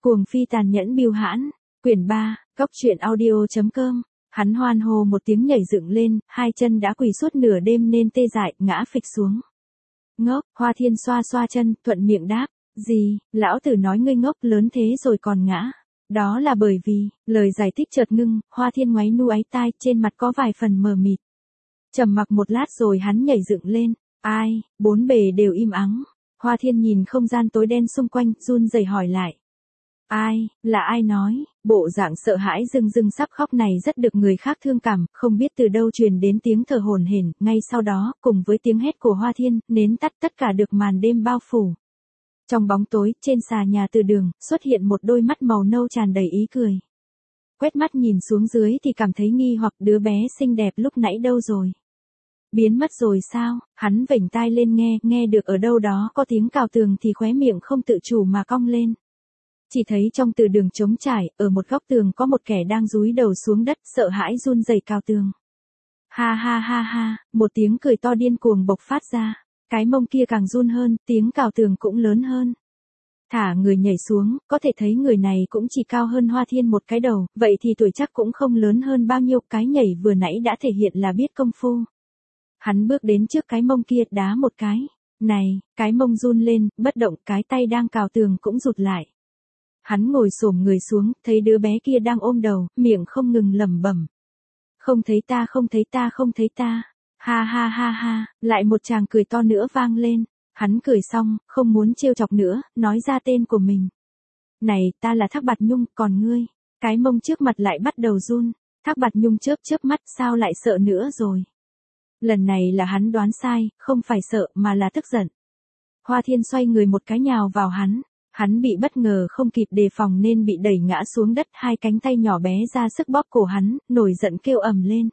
Cuồng phi tàn nhẫn bưu hãn, quyển 3, Cốc truyện audio.com. Hắn hoan hô một tiếng nhảy dựng lên, hai chân đã quỳ suốt nửa đêm nên tê dại, ngã phịch xuống. Ngốc, Hoa Thiên xoa xoa chân, thuận miệng đáp, gì, lão tử nói ngươi ngốc lớn thế rồi còn ngã. Đó là bởi vì, lời giải thích chợt ngưng, Hoa Thiên ngoáy nu áy tai, trên mặt có vài phần mờ mịt. Trầm mặc một lát rồi hắn nhảy dựng lên, ai, bốn bề đều im ắng. Hoa Thiên nhìn không gian tối đen xung quanh, run rẩy hỏi lại. Ai, là ai nói, bộ dạng sợ hãi rưng rưng sắp khóc này rất được người khác thương cảm, không biết từ đâu truyền đến tiếng thở hổn hển, ngay sau đó, cùng với tiếng hét của Hoa Thiên, nến tắt tất cả được màn đêm bao phủ. Trong bóng tối, trên xà nhà từ đường, xuất hiện một đôi mắt màu nâu tràn đầy ý cười. Quét mắt nhìn xuống dưới thì cảm thấy nghi hoặc đứa bé xinh đẹp lúc nãy đâu rồi. Biến mất rồi sao, hắn vểnh tai lên nghe được ở đâu đó có tiếng cào tường thì khóe miệng không tự chủ mà cong lên. Chỉ thấy trong từ đường trống trải, ở một góc tường có một kẻ đang dúi đầu xuống đất, sợ hãi run rẩy cào tường. Ha ha ha ha, một tiếng cười to điên cuồng bộc phát ra, cái mông kia càng run hơn, tiếng cào tường cũng lớn hơn. Thả người nhảy xuống, có thể thấy người này cũng chỉ cao hơn Hoa Thiên một cái đầu, vậy thì tuổi chắc cũng không lớn hơn bao nhiêu, cái nhảy vừa nãy đã thể hiện là biết công phu. Hắn bước đến trước cái mông kia, đá một cái. Này, cái mông run lên, bất động, cái tay đang cào tường cũng rụt lại. Hắn ngồi xổm người xuống, thấy đứa bé kia đang ôm đầu, miệng không ngừng lẩm bẩm. Không thấy ta, không thấy ta, không thấy ta. Ha ha ha ha, lại một tràng cười to nữa vang lên. Hắn cười xong, không muốn trêu chọc nữa, nói ra tên của mình. Này, ta là Thác Bạt Nhung, còn ngươi? Cái mông trước mặt lại bắt đầu run. Thác Bạt Nhung chớp chớp mắt, sao lại sợ nữa rồi? Lần này là hắn đoán sai, không phải sợ mà là tức giận. Hoa Thiên xoay người một cái nhào vào hắn. Hắn bị bất ngờ không kịp đề phòng nên bị đẩy ngã xuống đất, hai cánh tay nhỏ bé ra sức bóp cổ hắn, nổi giận kêu ầm lên.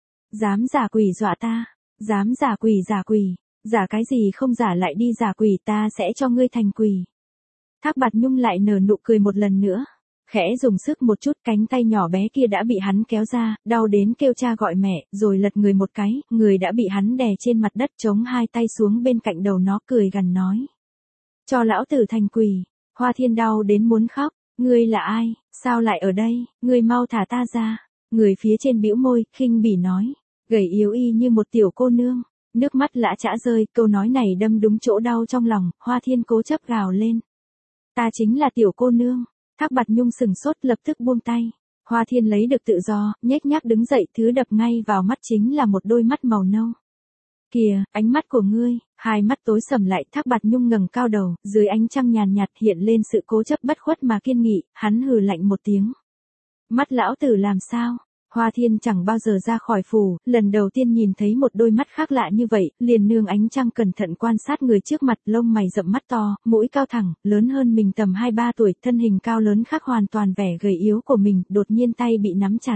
Dám giả quỷ dọa ta, dám giả quỷ, giả cái gì không giả lại đi giả quỷ, ta sẽ cho ngươi thành quỷ. Thác Bạt Nhung lại nở nụ cười một lần nữa, khẽ dùng sức một chút, cánh tay nhỏ bé kia đã bị hắn kéo ra, đau đến kêu cha gọi mẹ, rồi lật người một cái, người đã bị hắn đè trên mặt đất, chống hai tay xuống bên cạnh đầu nó, cười gằn nói. Cho lão tử thành quỷ. Hoa Thiên đau đến muốn khóc, ngươi là ai, sao lại ở đây, ngươi mau thả ta ra. Người phía trên bĩu môi, khinh bỉ nói, gầy yếu y như một tiểu cô nương, nước mắt lã chã rơi, câu nói này đâm đúng chỗ đau trong lòng, Hoa Thiên cố chấp gào lên. Ta chính là tiểu cô nương. Thác Bạt Nhung sừng sốt, lập tức buông tay. Hoa Thiên lấy được tự do, nhếch nhác đứng dậy, thứ đập ngay vào mắt chính là một đôi mắt màu nâu. Kìa, ánh mắt của ngươi, hai mắt tối sầm lại, Thác Bạt Nhung ngẩng cao đầu, dưới ánh trăng nhàn nhạt hiện lên sự cố chấp bất khuất mà kiên nghị, hắn hừ lạnh một tiếng. Mắt lão tử làm sao? Hoa Thiên chẳng bao giờ ra khỏi phủ, lần đầu tiên nhìn thấy một đôi mắt khác lạ như vậy, liền nương ánh trăng cẩn thận quan sát người trước mặt, lông mày rậm mắt to, mũi cao thẳng, lớn hơn mình tầm 2-3 tuổi, thân hình cao lớn khác hoàn toàn vẻ gầy yếu của mình, đột nhiên tay bị nắm chặt.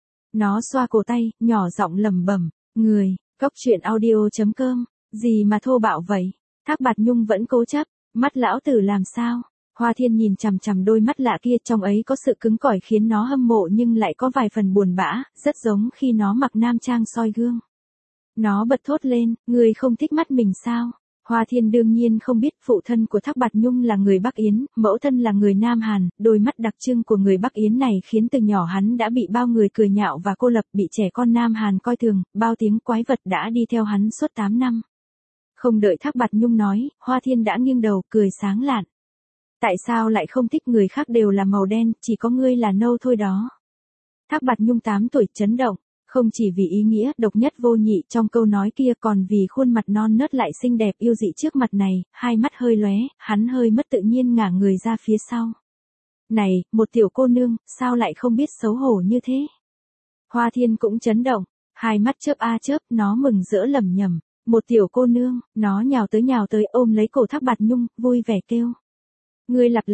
Nó xoa cổ tay, nhỏ giọng lẩm bẩm, người. Cốc truyện audio.com, gì mà thô bạo vậy? Thác Bạt Nhung vẫn cố chấp, mắt lão tử làm sao? Hoa Thiên nhìn chằm chằm đôi mắt lạ kia, trong ấy có sự cứng cỏi khiến nó hâm mộ nhưng lại có vài phần buồn bã, rất giống khi nó mặc nam trang soi gương. Nó bật thốt lên, người không thích mắt mình sao? Hoa Thiên đương nhiên không biết phụ thân của Thác Bạt Nhung là người Bắc Yến, mẫu thân là người Nam Hàn, đôi mắt đặc trưng của người Bắc Yến này khiến từ nhỏ hắn đã bị bao người cười nhạo và cô lập, bị trẻ con Nam Hàn coi thường, bao tiếng quái vật đã đi theo hắn suốt 8 năm. Không đợi Thác Bạt Nhung nói, Hoa Thiên đã nghiêng đầu, cười sáng lạn. Tại sao lại không thích, người khác đều là màu đen, chỉ có ngươi là nâu thôi đó. Thác Bạt Nhung 8 tuổi chấn động. Không chỉ vì ý nghĩa độc nhất vô nhị trong câu nói kia còn vì khuôn mặt non nớt lại xinh đẹp yêu dị trước mặt này, hai mắt hơi lóe, hắn hơi mất tự nhiên ngả người ra phía sau. Này, một tiểu cô nương, sao lại không biết xấu hổ như thế? Hoa Thiên cũng chấn động, hai mắt chớp a chớp, nó mừng rỡ lẩm nhẩm, một tiểu cô nương, nó nhào tới ôm lấy cổ Thác Bạt Nhung, vui vẻ kêu. Ngươi lặp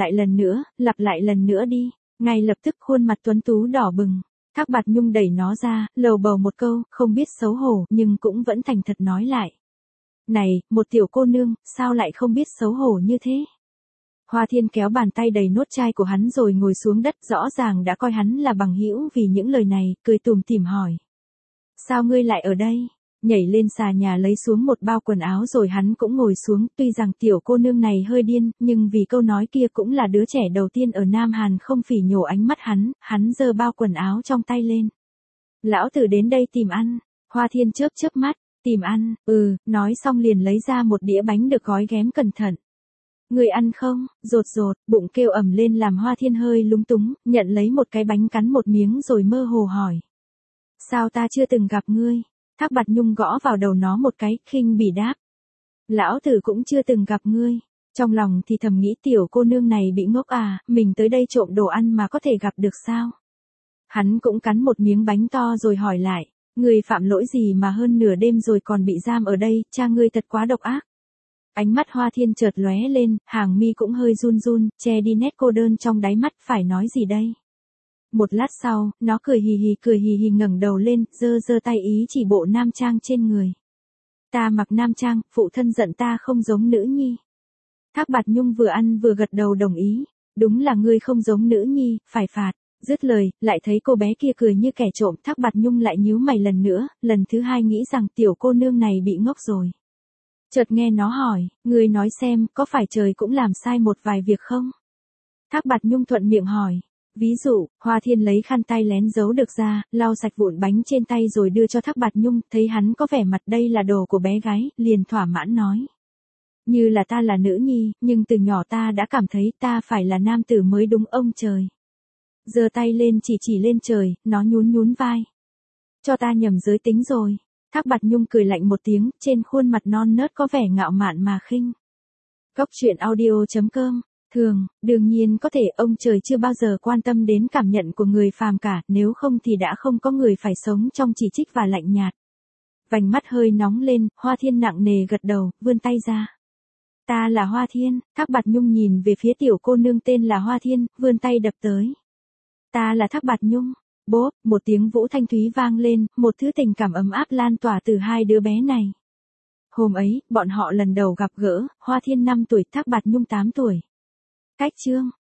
lại lần nữa đi, ngay lập tức khuôn mặt tuấn tú đỏ bừng. Thác Bạt Nhung đẩy nó ra, lầu bầu một câu, không biết xấu hổ, nhưng cũng vẫn thành thật nói lại. Này, một tiểu cô nương, sao lại không biết xấu hổ như thế? Hoa Thiên kéo bàn tay đầy nốt chai của hắn rồi ngồi xuống đất, rõ ràng đã coi hắn là bằng hữu vì những lời này, cười tủm tỉm hỏi. Sao ngươi lại ở đây? nhảy lên xà nhà lấy xuống một bao quần áo rồi hắn cũng ngồi xuống, tuy rằng tiểu cô nương này hơi điên, nhưng vì câu nói kia cũng là đứa trẻ đầu tiên ở Nam Hàn không phỉ nhổ ánh mắt hắn giơ bao quần áo trong tay lên. Lão tử đến đây tìm ăn, Hoa Thiên chớp chớp mắt, tìm ăn, nói xong liền lấy ra một đĩa bánh được gói ghém cẩn thận. Người ăn không? Rột rột, bụng kêu ầm lên làm Hoa Thiên hơi lúng túng, nhận lấy một cái bánh cắn một miếng rồi mơ hồ hỏi. Sao ta chưa từng gặp ngươi? Thác Bạt Nhung gõ vào đầu nó một cái, khinh bỉ đáp. Lão tử cũng chưa từng gặp ngươi. Trong lòng thì thầm nghĩ tiểu cô nương này bị ngốc à, mình tới đây trộm đồ ăn mà có thể gặp được sao? Hắn cũng cắn một miếng bánh to rồi hỏi lại, ngươi phạm lỗi gì mà hơn nửa đêm rồi còn bị giam ở đây, cha ngươi thật quá độc ác. Ánh mắt Hoa Thiên chợt lóe lên, hàng mi cũng hơi run run, che đi nét cô đơn trong đáy mắt, phải nói gì đây? Một lát sau, nó cười hì hì ngẩng đầu lên, giơ tay ý chỉ bộ nam trang trên người. Ta mặc nam trang, phụ thân giận ta không giống nữ nhi. Thác Bạt Nhung vừa ăn vừa gật đầu đồng ý, đúng là ngươi không giống nữ nhi, phải phạt. Dứt lời, lại thấy cô bé kia cười như kẻ trộm, Thác Bạt Nhung lại nhíu mày lần nữa, lần thứ hai nghĩ rằng tiểu cô nương này bị ngốc rồi. Chợt nghe nó hỏi, ngươi nói xem, có phải trời cũng làm sai một vài việc không? Thác Bạt Nhung thuận miệng hỏi. Ví dụ, Hoa Thiên lấy khăn tay lén giấu được ra, lau sạch vụn bánh trên tay rồi đưa cho Thác Bạt Nhung, thấy hắn có vẻ mặt đây là đồ của bé gái, liền thỏa mãn nói. Như là ta là nữ nhi, nhưng từ nhỏ ta đã cảm thấy ta phải là nam tử mới đúng ông trời. Giơ tay lên chỉ lên trời, nó nhún vai. Cho ta nhầm giới tính rồi. Thác Bạt Nhung cười lạnh một tiếng, trên khuôn mặt non nớt có vẻ ngạo mạn mà khinh. Cốc truyện audio.com. Thường, đương nhiên có thể ông trời chưa bao giờ quan tâm đến cảm nhận của người phàm cả, nếu không thì đã không có người phải sống trong chỉ trích và lạnh nhạt. Vành mắt hơi nóng lên, Hoa Thiên nặng nề gật đầu, vươn tay ra. Ta là Hoa Thiên, Thác Bạt Nhung nhìn về phía tiểu cô nương tên là Hoa Thiên, vươn tay đập tới. Ta là Thác Bạt Nhung. Bốp, một tiếng vũ thanh thúy vang lên, một thứ tình cảm ấm áp lan tỏa từ hai đứa bé này. Hôm ấy, bọn họ lần đầu gặp gỡ, Hoa Thiên 5 tuổi, Thác Bạt Nhung 8 tuổi. Cách chương